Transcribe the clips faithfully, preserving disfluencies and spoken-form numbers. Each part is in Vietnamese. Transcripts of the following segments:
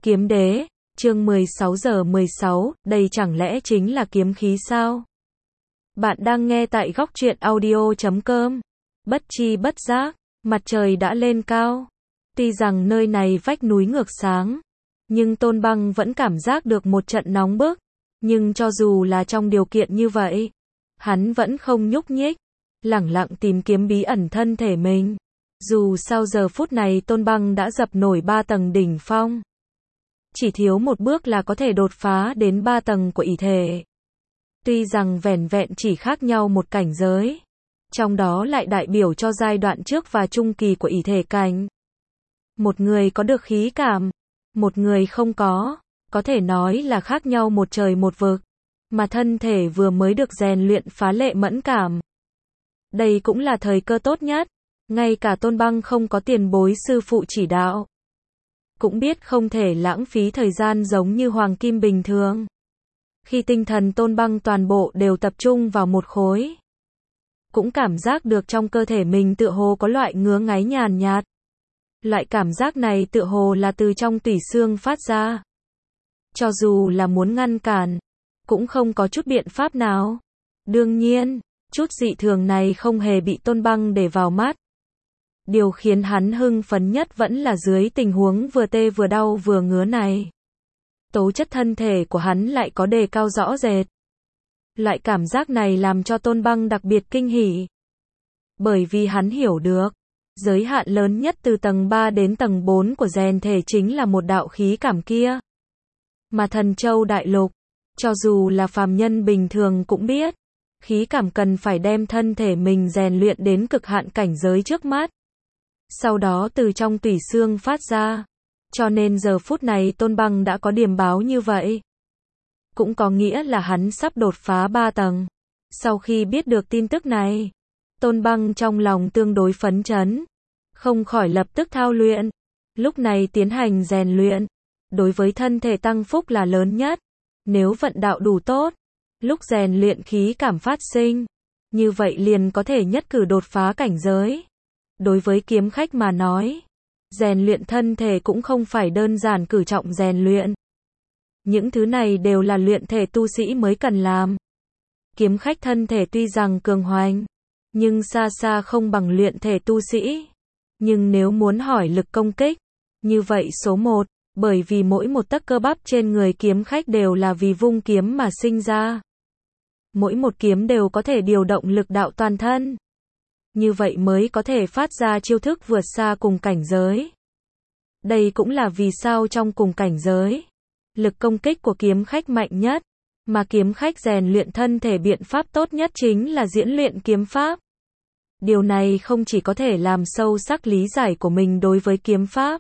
Kiếm đế, chương mười sáu giờ mười sáu, đây chẳng lẽ chính là kiếm khí sao? Bạn đang nghe tại góc truyện audio chấm com. Bất chi bất giác, mặt trời đã lên cao. Tuy rằng nơi này vách núi ngược sáng, nhưng Tôn Băng vẫn cảm giác được một trận nóng bức. Nhưng cho dù là trong điều kiện như vậy, hắn vẫn không nhúc nhích, lẳng lặng tìm kiếm bí ẩn thân thể mình. Dù sau giờ phút này Tôn Băng đã dập nổi ba tầng đỉnh phong. Chỉ thiếu một bước là có thể đột phá đến ba tầng của ỷ thể. Tuy rằng vẻn vẹn chỉ khác nhau một cảnh giới, trong đó lại đại biểu cho giai đoạn trước và trung kỳ của ỷ thể cảnh. Một người có được khí cảm, một người không có, có thể nói là khác nhau một trời một vực, mà thân thể vừa mới được rèn luyện phá lệ mẫn cảm. Đây cũng là thời cơ tốt nhất, ngay cả Tôn Băng không có tiền bối sư phụ chỉ đạo, cũng biết không thể lãng phí thời gian giống như hoàng kim bình thường. Khi tinh thần Tôn Băng toàn bộ đều tập trung vào một khối, cũng cảm giác được trong cơ thể mình tựa hồ có loại ngứa ngáy nhàn nhạt. Loại cảm giác này tựa hồ là từ trong tủy xương phát ra. Cho dù là muốn ngăn cản, cũng không có chút biện pháp nào. Đương nhiên, chút dị thường này không hề bị Tôn Băng để vào mắt. Điều khiến hắn hưng phấn nhất vẫn là dưới tình huống vừa tê vừa đau vừa ngứa này, tố chất thân thể của hắn lại có đề cao rõ rệt. Loại cảm giác này làm cho Tôn Băng đặc biệt kinh hỉ. Bởi vì hắn hiểu được, giới hạn lớn nhất từ tầng ba đến tầng bốn của rèn thể chính là một đạo khí cảm kia. Mà Thần Châu Đại Lục, cho dù là phàm nhân bình thường cũng biết, khí cảm cần phải đem thân thể mình rèn luyện đến cực hạn cảnh giới trước mắt. Sau đó từ trong tủy xương phát ra. Cho nên giờ phút này Tôn Băng đã có điểm báo như vậy. Cũng có nghĩa là hắn sắp đột phá ba tầng. Sau khi biết được tin tức này, Tôn Băng trong lòng tương đối phấn chấn, không khỏi lập tức thao luyện. Lúc này tiến hành rèn luyện, đối với thân thể tăng phúc là lớn nhất. Nếu vận đạo đủ tốt, lúc rèn luyện khí cảm phát sinh, như vậy liền có thể nhất cử đột phá cảnh giới. Đối với kiếm khách mà nói, rèn luyện thân thể cũng không phải đơn giản cử trọng rèn luyện. Những thứ này đều là luyện thể tu sĩ mới cần làm. Kiếm khách thân thể tuy rằng cường hoành, nhưng xa xa không bằng luyện thể tu sĩ. Nhưng nếu muốn hỏi lực công kích, như vậy số một, bởi vì mỗi một tấc cơ bắp trên người kiếm khách đều là vì vung kiếm mà sinh ra. Mỗi một kiếm đều có thể điều động lực đạo toàn thân. Như vậy mới có thể phát ra chiêu thức vượt xa cùng cảnh giới. Đây cũng là vì sao trong cùng cảnh giới, lực công kích của kiếm khách mạnh nhất, mà kiếm khách rèn luyện thân thể biện pháp tốt nhất chính là diễn luyện kiếm pháp. Điều này không chỉ có thể làm sâu sắc lý giải của mình đối với kiếm pháp,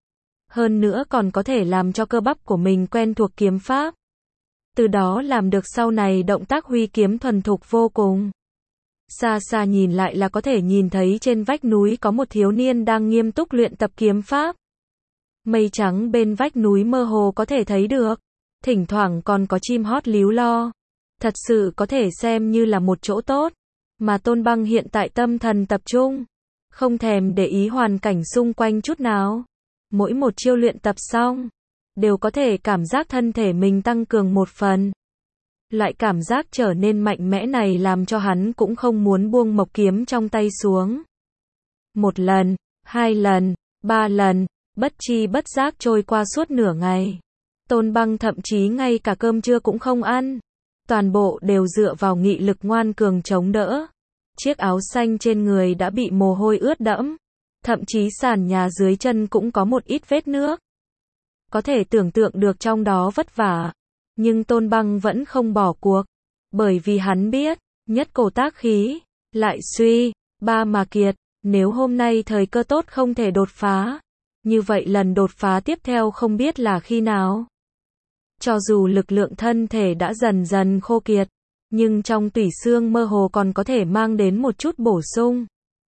hơn nữa còn có thể làm cho cơ bắp của mình quen thuộc kiếm pháp. Từ đó làm được sau này động tác huy kiếm thuần thục vô cùng. Xa xa nhìn lại là có thể nhìn thấy trên vách núi có một thiếu niên đang nghiêm túc luyện tập kiếm pháp. Mây trắng bên vách núi mơ hồ có thể thấy được, thỉnh thoảng còn có chim hót líu lo. Thật sự có thể xem như là một chỗ tốt, mà Tôn Băng hiện tại tâm thần tập trung, không thèm để ý hoàn cảnh xung quanh chút nào. Mỗi một chiêu luyện tập xong, đều có thể cảm giác thân thể mình tăng cường một phần. Loại cảm giác trở nên mạnh mẽ này làm cho hắn cũng không muốn buông mộc kiếm trong tay xuống. Một lần, hai lần, ba lần, bất chi bất giác trôi qua suốt nửa ngày. Tôn Băng thậm chí ngay cả cơm trưa cũng không ăn. Toàn bộ đều dựa vào nghị lực ngoan cường chống đỡ. Chiếc áo xanh trên người đã bị mồ hôi ướt đẫm. Thậm chí sàn nhà dưới chân cũng có một ít vết nước. Có thể tưởng tượng được trong đó vất vả. Nhưng Tôn Băng vẫn không bỏ cuộc, bởi vì hắn biết, nhất cổ tác khí, lại suy, ba mà kiệt, nếu hôm nay thời cơ tốt không thể đột phá, như vậy lần đột phá tiếp theo không biết là khi nào. Cho dù lực lượng thân thể đã dần dần khô kiệt, nhưng trong tủy xương mơ hồ còn có thể mang đến một chút bổ sung.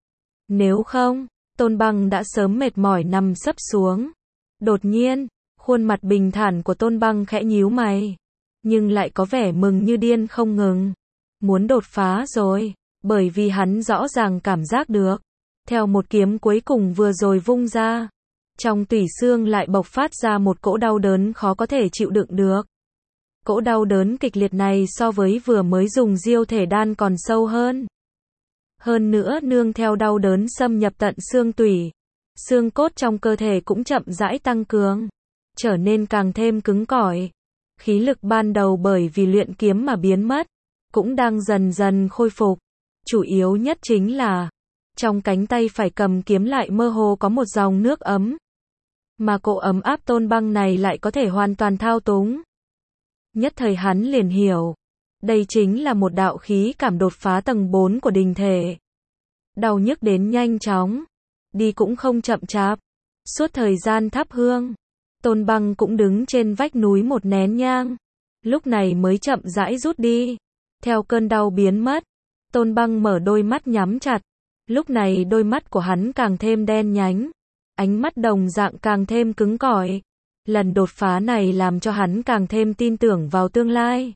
Nếu không, Tôn Băng đã sớm mệt mỏi nằm sấp xuống. Đột nhiên, khuôn mặt bình thản của Tôn Băng khẽ nhíu mày, nhưng lại có vẻ mừng như điên không ngừng. Muốn đột phá rồi, bởi vì hắn rõ ràng cảm giác được, theo một kiếm cuối cùng vừa rồi vung ra, Trong tủy xương lại bộc phát ra một cỗ đau đớn khó có thể chịu đựng được. Cỗ đau đớn kịch liệt này so với vừa mới dùng diêu thể đan còn sâu hơn. Hơn nữa nương theo đau đớn xâm nhập tận xương tủy, xương cốt trong cơ thể cũng chậm rãi tăng cường, trở nên càng thêm cứng cỏi. Khí lực ban đầu bởi vì luyện kiếm mà biến mất, cũng đang dần dần khôi phục. Chủ yếu nhất chính là, trong cánh tay phải cầm kiếm lại mơ hồ có một dòng nước ấm. Mà cỗ ấm áp Tôn Băng này lại có thể hoàn toàn thao túng. Nhất thời hắn liền hiểu, đây chính là một đạo khí cảm đột phá tầng bốn của đình thể. Đau nhức đến nhanh chóng, đi cũng không chậm chạp. Suốt thời gian thắp hương, Tôn Băng cũng đứng trên vách núi một nén nhang, lúc này mới chậm rãi rút đi. Theo cơn đau biến mất, Tôn Băng mở đôi mắt nhắm chặt, lúc này đôi mắt của hắn càng thêm đen nhánh, ánh mắt đồng dạng càng thêm cứng cỏi. Lần đột phá này làm cho hắn càng thêm tin tưởng vào tương lai.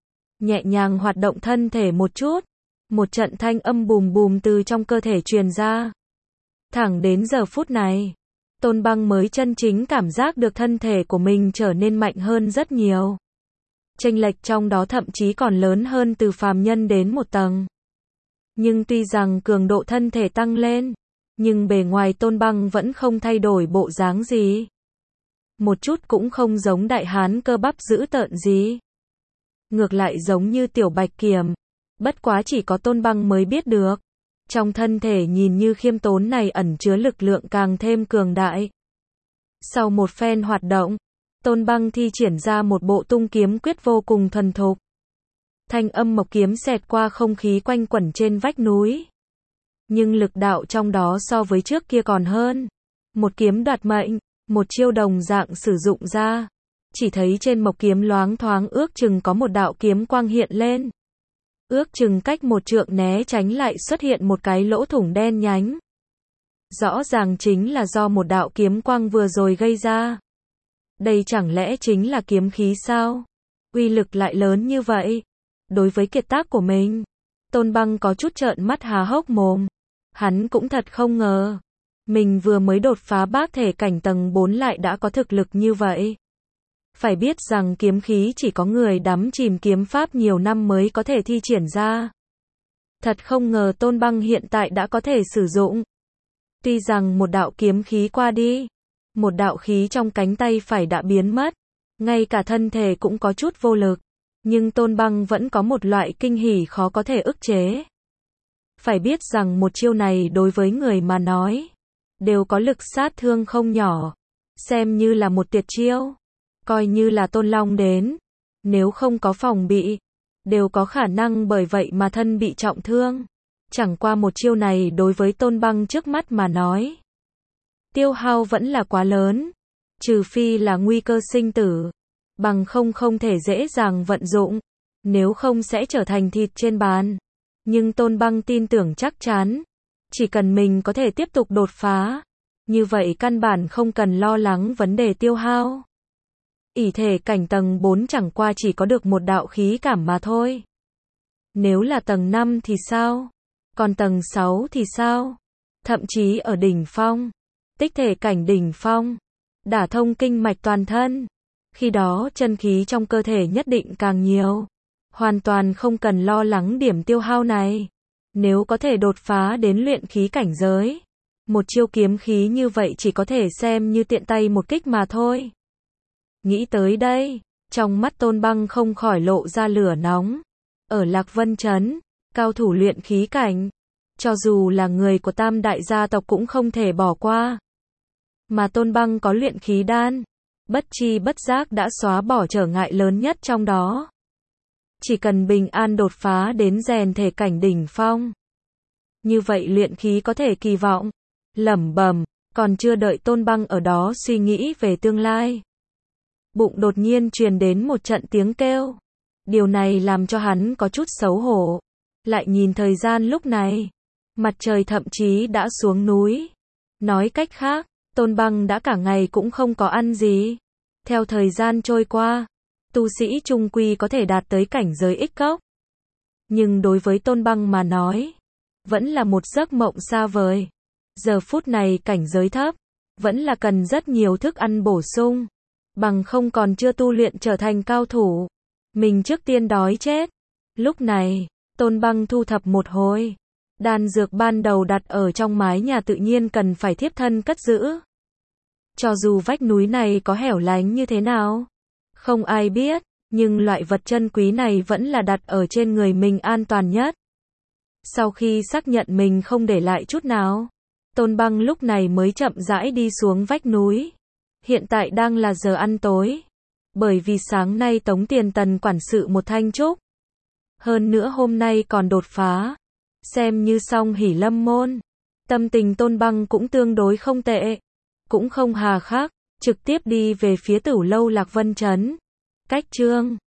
Nhẹ nhàng hoạt động thân thể một chút, một trận thanh âm bùm bùm từ trong cơ thể truyền ra. Thẳng đến giờ phút này, Tôn Băng mới chân chính cảm giác được thân thể của mình trở nên mạnh hơn rất nhiều. Chênh lệch trong đó thậm chí còn lớn hơn từ phàm nhân đến một tầng. Nhưng tuy rằng cường độ thân thể tăng lên, nhưng bề ngoài Tôn Băng vẫn không thay đổi bộ dáng gì. Một chút cũng không giống đại hán cơ bắp dữ tợn gì. Ngược lại giống như tiểu bạch kiểm. Bất quá chỉ có Tôn Băng mới biết được. Trong thân thể nhìn như khiêm tốn này ẩn chứa lực lượng càng thêm cường đại. Sau một phen hoạt động, Tôn Băng thi triển ra một bộ tung kiếm quyết vô cùng thuần thục. Thanh âm mộc kiếm xẹt qua không khí quanh quẩn trên vách núi. Nhưng lực đạo trong đó so với trước kia còn hơn. Một kiếm đoạt mệnh, một chiêu đồng dạng sử dụng ra. Chỉ thấy trên mộc kiếm loáng thoáng ước chừng có một đạo kiếm quang hiện lên. Ước chừng cách một trượng né tránh lại xuất hiện một cái lỗ thủng đen nhánh. Rõ ràng chính là do một đạo kiếm quang vừa rồi gây ra. Đây chẳng lẽ chính là kiếm khí sao? Uy lực lại lớn như vậy. Đối với kiệt tác của mình, Tôn Băng có chút trợn mắt há hốc mồm. Hắn cũng thật không ngờ. Mình vừa mới đột phá bác thể cảnh tầng bốn lại đã có thực lực như vậy. Phải biết rằng kiếm khí chỉ có người đắm chìm kiếm pháp nhiều năm mới có thể thi triển ra. Thật không ngờ Tôn Băng hiện tại đã có thể sử dụng. Tuy rằng một đạo kiếm khí qua đi, một đạo khí trong cánh tay phải đã biến mất, ngay cả thân thể cũng có chút vô lực, nhưng Tôn Băng vẫn có một loại kinh hỉ khó có thể ức chế. Phải biết rằng một chiêu này đối với người mà nói, đều có lực sát thương không nhỏ, xem như là một tuyệt chiêu. Coi như là Tôn Long đến, nếu không có phòng bị, đều có khả năng bởi vậy mà thân bị trọng thương. Chẳng qua một chiêu này đối với Tôn Băng trước mắt mà nói, tiêu hao vẫn là quá lớn, trừ phi là nguy cơ sinh tử, bằng không không thể dễ dàng vận dụng, nếu không sẽ trở thành thịt trên bàn. Nhưng Tôn Băng tin tưởng chắc chắn, chỉ cần mình có thể tiếp tục đột phá, như vậy căn bản không cần lo lắng vấn đề tiêu hao. Ỷ thể cảnh tầng bốn chẳng qua chỉ có được một đạo khí cảm mà thôi. Nếu là tầng năm thì sao? Còn tầng sáu thì sao? Thậm chí ở đỉnh phong, tích thể cảnh đỉnh phong, đả thông kinh mạch toàn thân. Khi đó chân khí trong cơ thể nhất định càng nhiều. Hoàn toàn không cần lo lắng điểm tiêu hao này. Nếu có thể đột phá đến luyện khí cảnh giới, một chiêu kiếm khí như vậy chỉ có thể xem như tiện tay một kích mà thôi. Nghĩ tới đây, trong mắt Tôn Băng không khỏi lộ ra lửa nóng. Ở Lạc Vân Trấn, cao thủ luyện khí cảnh, cho dù là người của tam đại gia tộc cũng không thể bỏ qua. Mà Tôn Băng có luyện khí đan, bất chi bất giác đã xóa bỏ trở ngại lớn nhất trong đó. Chỉ cần bình an đột phá đến rèn thể cảnh đỉnh phong, như vậy luyện khí có thể kỳ vọng. Lẩm bẩm, còn chưa đợi Tôn Băng ở đó suy nghĩ về tương lai, bụng đột nhiên truyền đến một trận tiếng kêu. Điều này làm cho hắn có chút xấu hổ. Lại nhìn thời gian lúc này, mặt trời thậm chí đã xuống núi. Nói cách khác, Tôn Băng đã cả ngày cũng không có ăn gì. Theo thời gian trôi qua, tu sĩ trung quy có thể đạt tới cảnh giới ích cốc. Nhưng đối với Tôn Băng mà nói, vẫn là một giấc mộng xa vời. Giờ phút này cảnh giới thấp, vẫn là cần rất nhiều thức ăn bổ sung, bằng không còn chưa tu luyện trở thành cao thủ. Mình trước tiên đói chết. Lúc này, Tôn Băng thu thập một hồi. Đan dược ban đầu đặt ở trong mái nhà tự nhiên cần phải thiếp thân cất giữ. Cho dù vách núi này có hẻo lánh như thế nào, không ai biết, nhưng loại vật chân quý này vẫn là đặt ở trên người mình an toàn nhất. Sau khi xác nhận mình không để lại chút nào, Tôn Băng lúc này mới chậm rãi đi xuống vách núi. Hiện tại đang là giờ ăn tối, bởi vì sáng nay Tống Tiền Tần quản sự một thanh trúc. Hơn nữa hôm nay còn đột phá, xem như xong hỉ lâm môn. Tâm tình Tôn Băng cũng tương đối không tệ, cũng không hà khắc, trực tiếp đi về phía Tửu lâu Lạc Vân Trấn. Cách chương